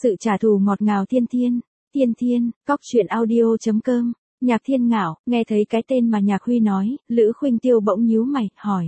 Sự trả thù ngọt ngào Thiên Thiên. Thiên Thiên, cóc truyện audio.com. Nhạc Thiên Ngạo, nghe thấy cái tên mà Nhạc Huy nói, Lữ Khuynh Tiêu bỗng nhíu mày, hỏi.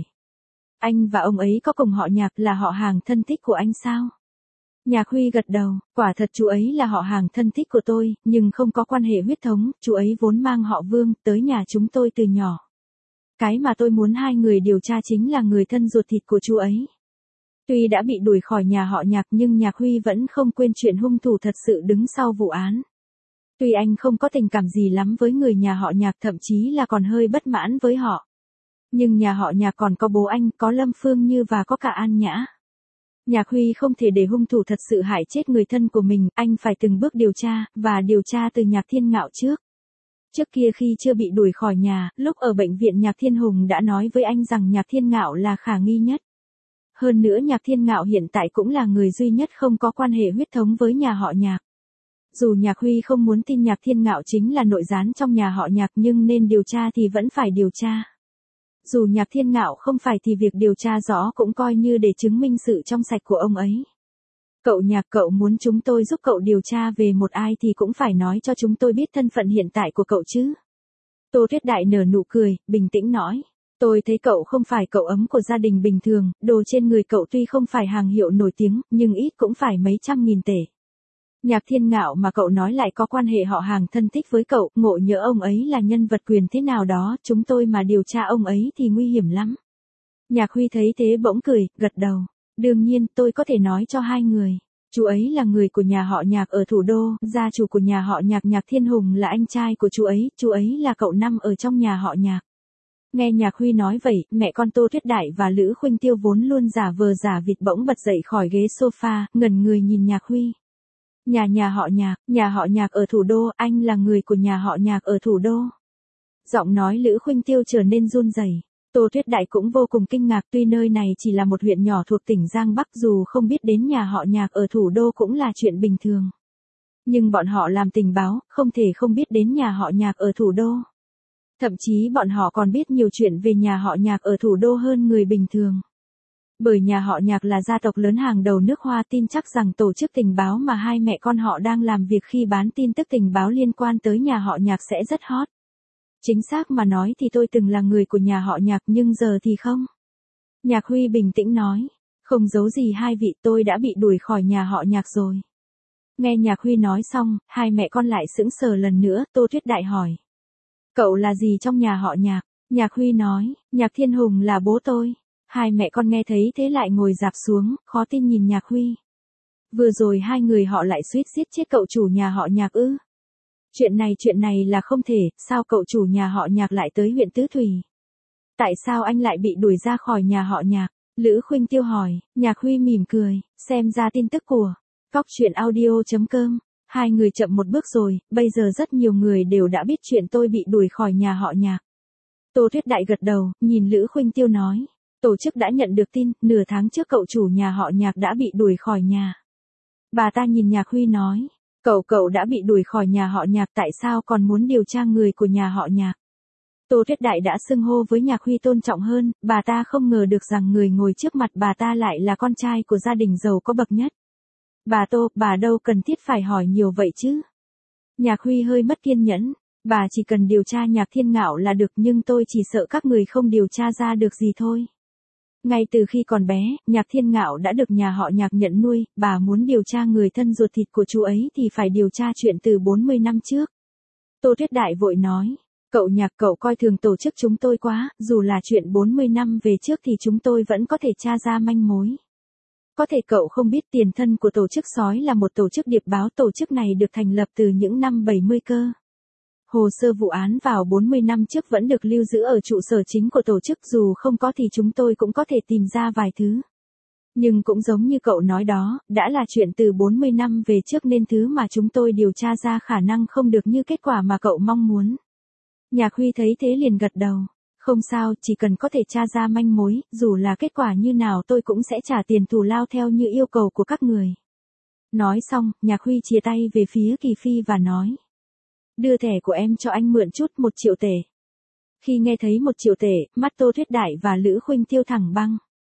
Anh và ông ấy có cùng họ Nhạc, là họ hàng thân thích của anh sao? Nhạc Huy gật đầu, quả thật chú ấy là họ hàng thân thích của tôi, nhưng không có quan hệ huyết thống, chú ấy vốn mang họ Vương, tới nhà chúng tôi từ nhỏ. Cái mà tôi muốn hai người điều tra chính là người thân ruột thịt của chú ấy. Tuy đã bị đuổi khỏi nhà họ Nhạc nhưng Nhạc Huy vẫn không quên chuyện hung thủ thật sự đứng sau vụ án. Tuy anh không có tình cảm gì lắm với người nhà họ Nhạc, thậm chí là còn hơi bất mãn với họ. Nhưng nhà họ Nhạc còn có bố anh, có Lâm Phương Như và có cả An Nhã. Nhạc Huy không thể để hung thủ thật sự hại chết người thân của mình, anh phải từng bước điều tra, và điều tra từ Nhạc Thiên Ngạo trước. Trước kia khi chưa bị đuổi khỏi nhà, lúc ở bệnh viện Nhạc Thiên Hùng đã nói với anh rằng Nhạc Thiên Ngạo là khả nghi nhất. Hơn nữa Nhạc Thiên Ngạo hiện tại cũng là người duy nhất không có quan hệ huyết thống với nhà họ Nhạc. Dù Nhạc Huy không muốn tin Nhạc Thiên Ngạo chính là nội gián trong nhà họ Nhạc nhưng nên điều tra thì vẫn phải điều tra. Dù Nhạc Thiên Ngạo không phải thì việc điều tra rõ cũng coi như để chứng minh sự trong sạch của ông ấy. Cậu Nhạc, cậu muốn chúng tôi giúp cậu điều tra về một ai thì cũng phải nói cho chúng tôi biết thân phận hiện tại của cậu chứ. Tô Tuyết Đại nở nụ cười, bình tĩnh nói. Tôi thấy cậu không phải cậu ấm của gia đình bình thường, đồ trên người cậu tuy không phải hàng hiệu nổi tiếng, nhưng ít cũng phải mấy trăm nghìn tệ. Nhạc Thiên Ngạo mà cậu nói lại có quan hệ họ hàng thân thích với cậu, ngộ nhỡ ông ấy là nhân vật quyền thế nào đó, chúng tôi mà điều tra ông ấy thì nguy hiểm lắm. Nhạc Huy thấy thế bỗng cười, gật đầu. Đương nhiên, tôi có thể nói cho hai người. Chú ấy là người của nhà họ Nhạc ở thủ đô, gia chủ của nhà họ Nhạc Nhạc Thiên Hùng là anh trai của chú ấy là cậu năm ở trong nhà họ Nhạc. Nghe Nhạc Huy nói vậy, mẹ con Tô Tuyết Đại và Lữ Khuynh Tiêu vốn luôn giả vờ giả vịt bỗng bật dậy khỏi ghế sofa, ngẩn người nhìn Nhạc Huy. Nhà họ Nhạc ở thủ đô, anh là người của nhà họ Nhạc ở thủ đô. Giọng nói Lữ Khuynh Tiêu trở nên run rẩy. Tô Tuyết Đại cũng vô cùng kinh ngạc, tuy nơi này chỉ là một huyện nhỏ thuộc tỉnh Giang Bắc, dù không biết đến nhà họ Nhạc ở thủ đô cũng là chuyện bình thường. Nhưng bọn họ làm tình báo, không thể không biết đến nhà họ Nhạc ở thủ đô. Thậm chí bọn họ còn biết nhiều chuyện về nhà họ Nhạc ở thủ đô hơn người bình thường. Bởi nhà họ Nhạc là gia tộc lớn hàng đầu nước Hoa, tin chắc rằng tổ chức tình báo mà hai mẹ con họ đang làm việc khi bán tin tức tình báo liên quan tới nhà họ Nhạc sẽ rất hot. Chính xác mà nói thì tôi từng là người của nhà họ Nhạc nhưng giờ thì không. Nhạc Huy bình tĩnh nói. Không giấu gì hai vị, tôi đã bị đuổi khỏi nhà họ Nhạc rồi. Nghe Nhạc Huy nói xong, hai mẹ con lại sững sờ lần nữa. Tô Tuyết Đại hỏi. Cậu là gì trong nhà họ Nhạc? Nhạc Huy nói, Nhạc Thiên Hùng là bố tôi. Hai mẹ con nghe thấy thế lại ngồi rạp xuống, khó tin nhìn Nhạc Huy. Vừa rồi hai người họ lại suýt giết chết cậu chủ nhà họ Nhạc ư? Chuyện này là không thể, sao cậu chủ nhà họ Nhạc lại tới huyện Tứ Thủy? Tại sao anh lại bị đuổi ra khỏi nhà họ Nhạc? Lữ Khuynh Tiêu hỏi. Nhạc Huy mỉm cười, xem ra tin tức của cóc truyện audio.com. Hai người chậm một bước rồi, bây giờ rất nhiều người đều đã biết chuyện tôi bị đuổi khỏi nhà họ Nhạc. Tô Tuyết Đại gật đầu, nhìn Lữ Khuynh Tiêu nói. Tổ chức đã nhận được tin, nửa tháng trước cậu chủ nhà họ Nhạc đã bị đuổi khỏi nhà. Bà ta nhìn Nhạc Huy nói. Cậu đã bị đuổi khỏi nhà họ Nhạc, tại sao còn muốn điều tra người của nhà họ Nhạc? Tô Tuyết Đại đã xưng hô với Nhạc Huy tôn trọng hơn, bà ta không ngờ được rằng người ngồi trước mặt bà ta lại là con trai của gia đình giàu có bậc nhất. Bà Tô, bà đâu cần thiết phải hỏi nhiều vậy chứ? Nhạc Huy hơi mất kiên nhẫn, bà chỉ cần điều tra Nhạc Thiên Ngạo là được, nhưng tôi chỉ sợ các người không điều tra ra được gì thôi. Ngay từ khi còn bé, Nhạc Thiên Ngạo đã được nhà họ Nhạc nhận nuôi, bà muốn điều tra người thân ruột thịt của chú ấy thì phải điều tra chuyện từ 40 năm trước. Tô Tuyết Đại vội nói, cậu Nhạc, cậu coi thường tổ chức chúng tôi quá, dù là chuyện 40 năm về trước thì chúng tôi vẫn có thể tra ra manh mối. Có thể cậu không biết tiền thân của tổ chức sói là một tổ chức điệp báo, tổ chức này được thành lập từ những năm 70 cơ. Hồ sơ vụ án vào 40 năm trước vẫn được lưu giữ ở trụ sở chính của tổ chức, dù không có thì chúng tôi cũng có thể tìm ra vài thứ. Nhưng cũng giống như cậu nói đó, đã là chuyện từ 40 năm về trước nên thứ mà chúng tôi điều tra ra khả năng không được như kết quả mà cậu mong muốn. Nhạc Huy thấy thế liền gật đầu. Không sao, chỉ cần có thể tra ra manh mối, dù là kết quả như nào tôi cũng sẽ trả tiền thù lao theo như yêu cầu của các người. Nói xong, Nhạc Huy chia tay về phía Kỳ Phi và nói. Đưa thẻ của em cho anh mượn chút, 1 triệu tệ. Khi nghe thấy 1 triệu tệ, mắt Tô Tuyết Đại và Lữ Khuynh Tiêu thẳng băng.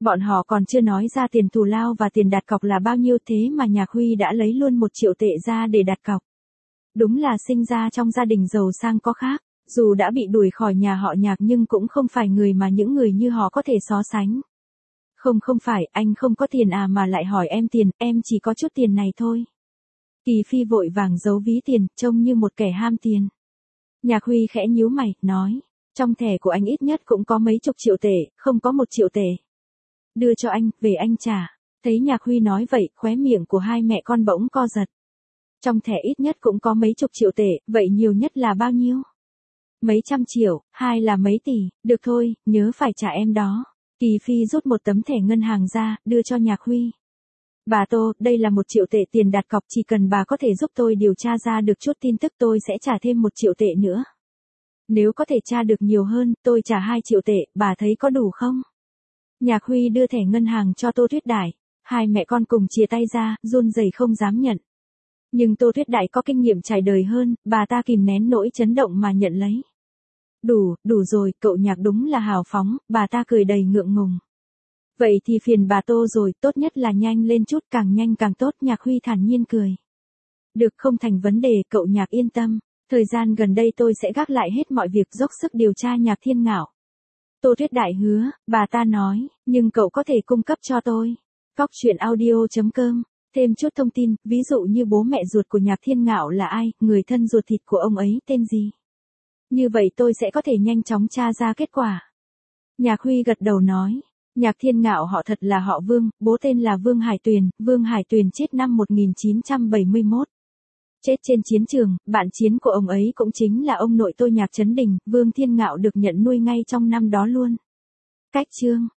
Bọn họ còn chưa nói ra tiền thù lao và tiền đặt cọc là bao nhiêu, thế mà Nhạc Huy đã lấy luôn 1 triệu tệ ra để đặt cọc. Đúng là sinh ra trong gia đình giàu sang có khác, dù đã bị đuổi khỏi nhà họ Nhạc nhưng cũng không phải người mà những người như họ có thể so sánh. Không phải, anh không có tiền à mà lại hỏi em tiền, em chỉ có chút tiền này thôi. Kỳ Phi vội vàng giấu ví tiền, trông như một kẻ ham tiền. Nhạc Huy khẽ nhíu mày, nói, trong thẻ của anh ít nhất cũng có mấy chục triệu tệ, không có 1 triệu tệ. Đưa cho anh, về anh trả. Thấy Nhạc Huy nói vậy, khóe miệng của hai mẹ con bỗng co giật. Trong thẻ ít nhất cũng có mấy chục triệu tệ, vậy nhiều nhất là bao nhiêu? Mấy trăm triệu, hay là mấy tỷ, được thôi, nhớ phải trả em đó. Kỳ Phi rút một tấm thẻ ngân hàng ra, đưa cho Nhạc Huy. Bà Tô, đây là 1 triệu tệ tiền đặt cọc, chỉ cần bà có thể giúp tôi điều tra ra được chút tin tức tôi sẽ trả thêm 1 triệu tệ nữa. Nếu có thể tra được nhiều hơn, tôi trả 2 triệu tệ, bà thấy có đủ không? Nhạc Huy đưa thẻ ngân hàng cho Tô Tuyết Đải. Hai mẹ con cùng chia tay ra, run rẩy không dám nhận. Nhưng Tô Tuyết Đải có kinh nghiệm trải đời hơn, bà ta kìm nén nỗi chấn động mà nhận lấy. Đủ rồi, cậu Nhạc đúng là hào phóng, bà ta cười đầy ngượng ngùng. Vậy thì phiền bà Tô rồi, tốt nhất là nhanh lên chút, càng nhanh càng tốt, Nhạc Huy thản nhiên cười. Được, không thành vấn đề, cậu Nhạc yên tâm, thời gian gần đây tôi sẽ gác lại hết mọi việc, dốc sức điều tra Nhạc Thiên Ngạo. Tô Tuyết Đải hứa, bà ta nói, nhưng cậu có thể cung cấp cho tôi. Cóc.audio.com. Thêm chút thông tin, ví dụ như bố mẹ ruột của Nhạc Thiên Ngạo là ai, người thân ruột thịt của ông ấy tên gì. Như vậy tôi sẽ có thể nhanh chóng tra ra kết quả. Nhạc Huy gật đầu nói, Nhạc Thiên Ngạo họ thật là họ Vương, bố tên là Vương Hải Tuyền chết năm 1971. Chết trên chiến trường, bạn chiến của ông ấy cũng chính là ông nội tôi Nhạc Chấn Đình, Vương Thiên Ngạo được nhận nuôi ngay trong năm đó luôn. Cách chương